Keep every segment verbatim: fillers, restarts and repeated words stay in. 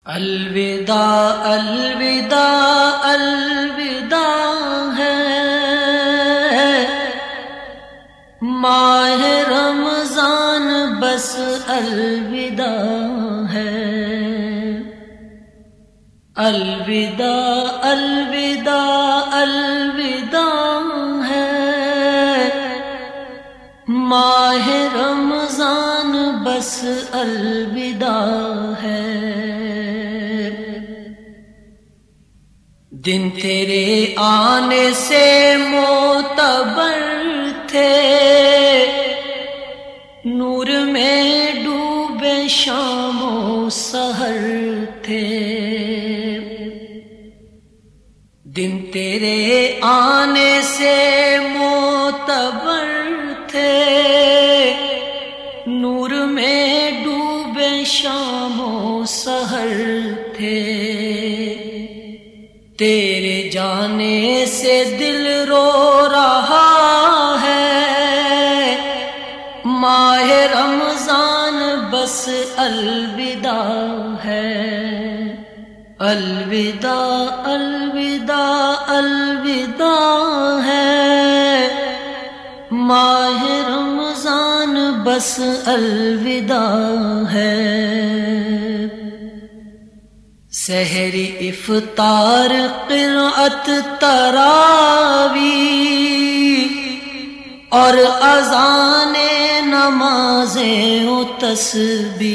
الوداع الوداع الوداع ہے ماہ رمضان بس الوداع ہے۔ الوداع الوداع الوداع ہے ماہ رمضان بس الوداع ہے۔ دن تیرے آنے سے معتبر تھے، نور میں ڈوبے شام و سحر تھے۔ دن تیرے آنے سے معتبر تھے، نور میں ڈوبے شام و سحر تھے۔ تیرے جانے سے دل رو رہا ہے، ماہ رمضان بس الوداع ہے۔ الوداع الوداع الوداع ہے ماہ رمضان بس الوداع ہے۔ سحری افطار قرأت تراوی اور اذان نمازیں و تسبیح۔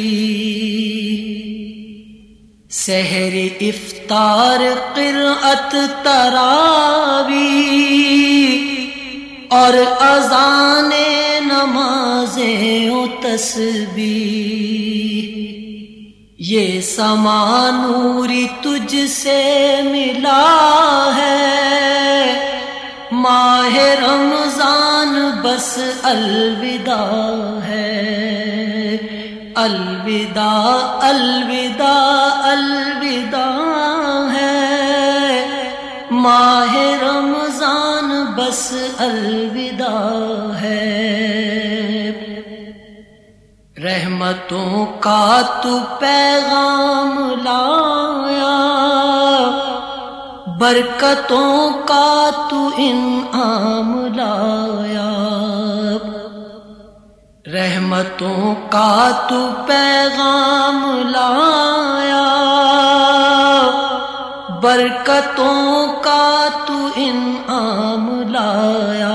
سحری افطار قرأت تراوی اور اذان نمازیں و تسبیح۔ یہ سما نوری تجھ سے ملا ہے، ماہ رمضان بس الوداع ہے۔ الوداع الوداع الوداع ہے ماہ رمضان بس الوداع ہے۔ رحمتوں کا تو پیغام لایا، برکتوں کا تو انعام لایا۔ رحمتوں کا تو پیغام لایا، برکتوں کا تو انعام لایا۔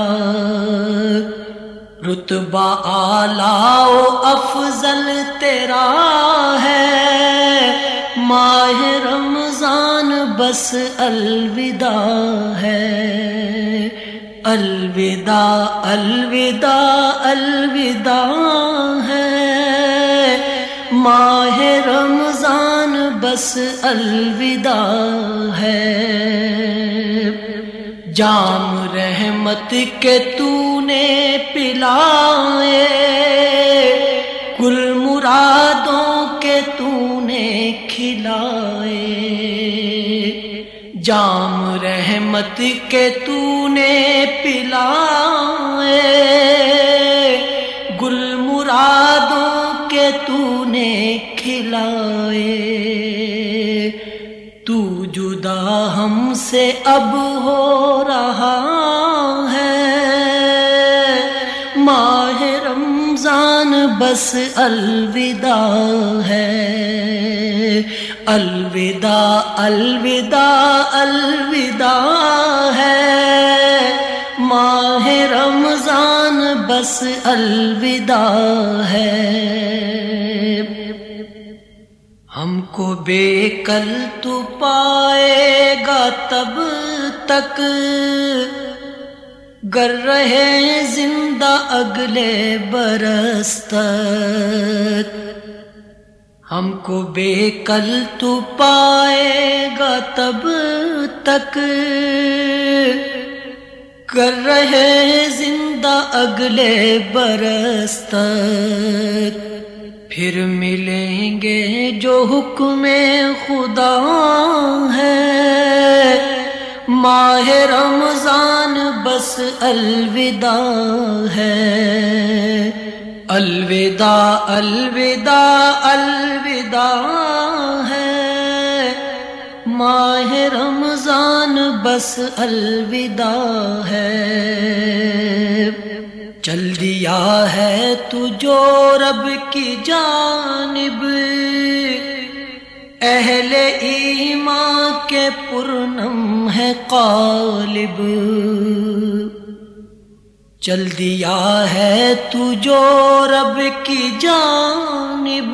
رتبہ اعلیٰ و افضل تیرا ہے، ماہ رمضان بس الوداع ہے۔ الوداع الوداع الوداع ہے ماہ رمضان بس الوداع ہے۔ جام رحمت کے تو نے پلائے، کل مرادوں کے تو نے کھلائے۔ جام رحمت کے تو نے پلائے، گل مرادوں کے تو نے کھلائے۔ تو جدا ہم سے اب ہو رہا ہے، ماہ رمضان بس الوداع ہے۔ الوداع الوداع الوداع ہے ماہ رمضان بس الوداع ہے۔ ہم کو بے کل تو پائے گا تب تک، گر رہے زندہ اگلے برس تک۔ ہم کو بے کل تو پائے گا تب تک، گر رہے زندہ اگلے برس تک۔ پھر ملیں گے جو حکم خدا ہے، ماہ رمضان بس الوداع ہے۔ الوداع الوداع الوداع ہے ماہ رمضان بس الوداع ہے، چل دیا ہے تو جو رب کی جانب، اہل ایمان کے پرنم ہے قالب، چل دیا ہے تو جو رب کی جانب،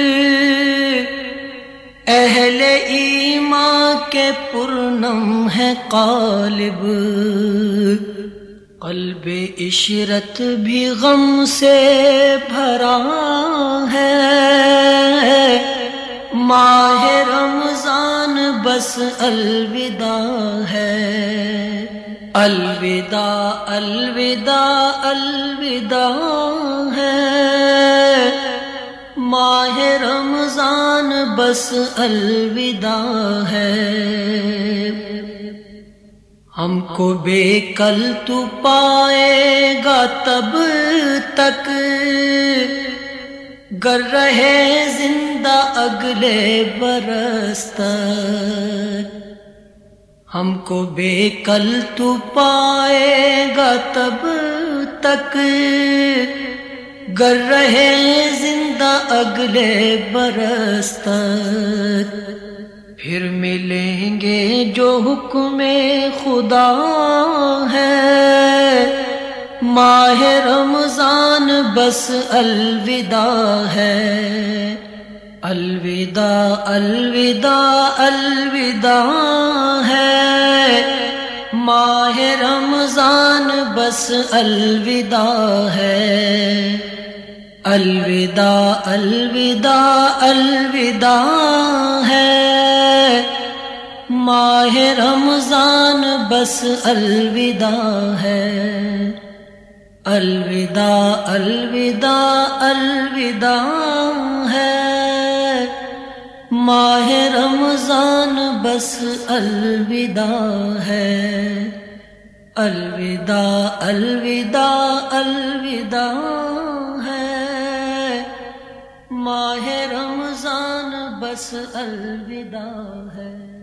اہل ایمان کے پرنم ہے قالب، قلب عشرت بھی غم سے بھرا ہے، ماہ رمضان بس الوداع ہے، الوداع الوداع الوداع ہے، ماہ رمضان بس الوداع ہے، ہم کو بے کل تو پائے گا تب تک، گر رہے زندہ اگلے برس تک، ہم کو بے کل تو پائے گا تب تک، گر رہے زندہ اگلے برس تک، پھر ملیں گے جو حکم خدا ہے، ماہ رمضان بس الوداع ہے، الوداع الوداع الوداع ہے، ماہ رمضان بس الوداع ہے، الوداع الوداع الوداع ہے، ماہ رمضان بس الوداع ہے، الوداع الوداع الوداع ہے، ماہ رمضان بس الوداع ہے، الوداع الوداع الوداع ہے، ماہ رمضان بس الوداع ہے۔